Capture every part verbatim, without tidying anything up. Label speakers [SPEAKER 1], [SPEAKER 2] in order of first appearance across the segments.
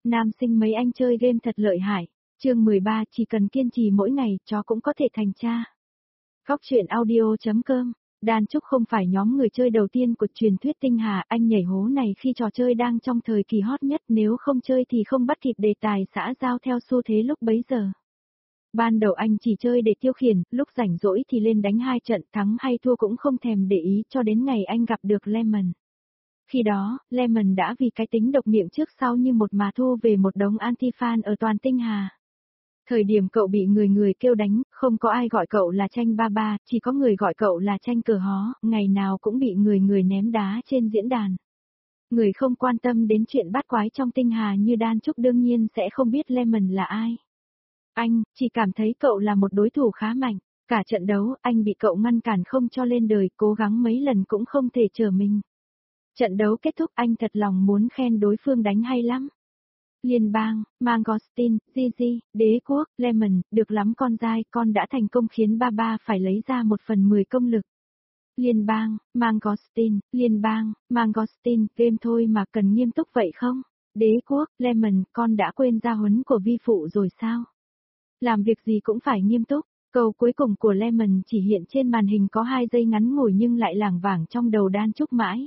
[SPEAKER 1] Nam sinh mấy anh chơi game thật lợi hại. Chương mười ba, chỉ cần kiên trì mỗi ngày, chó cũng có thể thành cha. Góc truyện audio chấm com. Đan Trúc không phải nhóm người chơi đầu tiên của truyền thuyết tinh hà, anh nhảy hố này khi trò chơi đang trong thời kỳ hot nhất, nếu không chơi thì không bắt kịp đề tài xã giao theo xu thế lúc bấy giờ. Ban đầu anh chỉ chơi để tiêu khiển, lúc rảnh rỗi thì lên đánh hai trận, thắng hay thua cũng không thèm để ý, cho đến ngày anh gặp được Lemon. Khi đó, Lemon đã vì cái tính độc miệng trước sau như một mà thu về một đống anti-fan ở toàn tinh hà. Thời điểm cậu bị người người kêu đánh, không có ai gọi cậu là tranh ba ba, chỉ có người gọi cậu là tranh cờ hó, ngày nào cũng bị người người ném đá trên diễn đàn. Người không quan tâm đến chuyện bát quái trong tinh hà như Đan Trúc đương nhiên sẽ không biết Lemon là ai. Anh, chỉ cảm thấy cậu là một đối thủ khá mạnh, cả trận đấu anh bị cậu ngăn cản không cho lên đời, cố gắng mấy lần cũng không thể trở mình. Trận đấu kết thúc anh thật lòng muốn khen đối phương đánh hay lắm. Liên bang, Mangosteen, Gigi, Đế quốc, Lemon, được lắm con dai, con đã thành công khiến ba ba phải lấy ra một phần mười công lực. Liên bang, Mangosteen, Liên bang, Mangosteen, game thôi mà cần nghiêm túc vậy không? Đế quốc, Lemon, con đã quên gia huấn của vi phụ rồi sao? Làm việc gì cũng phải nghiêm túc. Câu cuối cùng của Lemon chỉ hiện trên màn hình có hai giây ngắn ngủi nhưng lại lảng vảng trong đầu Đan Trúc mãi.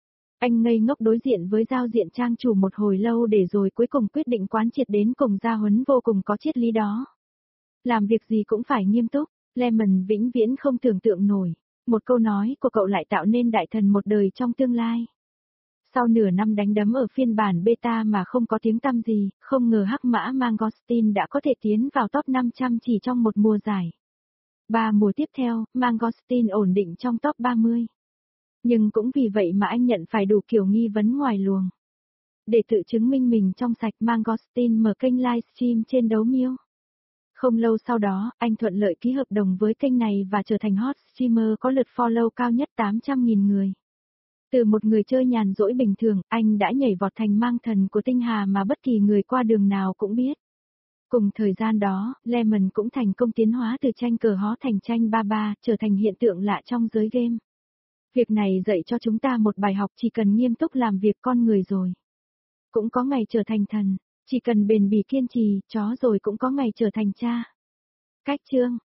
[SPEAKER 1] Anh ngây ngốc đối diện với giao diện trang chủ một hồi lâu để rồi cuối cùng quyết định quán triệt đến cùng gia huấn vô cùng có triết lý đó. Làm việc gì cũng phải nghiêm túc, Lemon vĩnh viễn không tưởng tượng nổi. Một câu nói của cậu lại tạo nên đại thần một đời trong tương lai. Sau nửa năm đánh đấm ở phiên bản beta mà không có tiếng tăm gì, không ngờ hắc mã Mangosteen đã có thể tiến vào top năm trăm chỉ trong một mùa giải. Ba mùa tiếp theo, Mangosteen ổn định trong top ba mươi. Nhưng cũng vì vậy mà anh nhận phải đủ kiểu nghi vấn ngoài luồng. Để tự chứng minh mình trong sạch, Mangosteen mở kênh livestream trên Đấu Miêu. Không lâu sau đó, anh thuận lợi ký hợp đồng với kênh này và trở thành hot streamer có lượt follow cao nhất tám trăm nghìn người. Từ một người chơi nhàn rỗi bình thường, anh đã nhảy vọt thành mang thần của tinh hà mà bất kỳ người qua đường nào cũng biết. Cùng thời gian đó, Lemon cũng thành công tiến hóa từ tranh cờ hó thành tranh ba ba, trở thành hiện tượng lạ trong giới game. Việc này dạy cho chúng ta một bài học, chỉ cần nghiêm túc làm việc con người rồi cũng có ngày trở thành thần, chỉ cần bền bỉ kiên trì, chó rồi cũng có ngày trở thành cha. Cách chương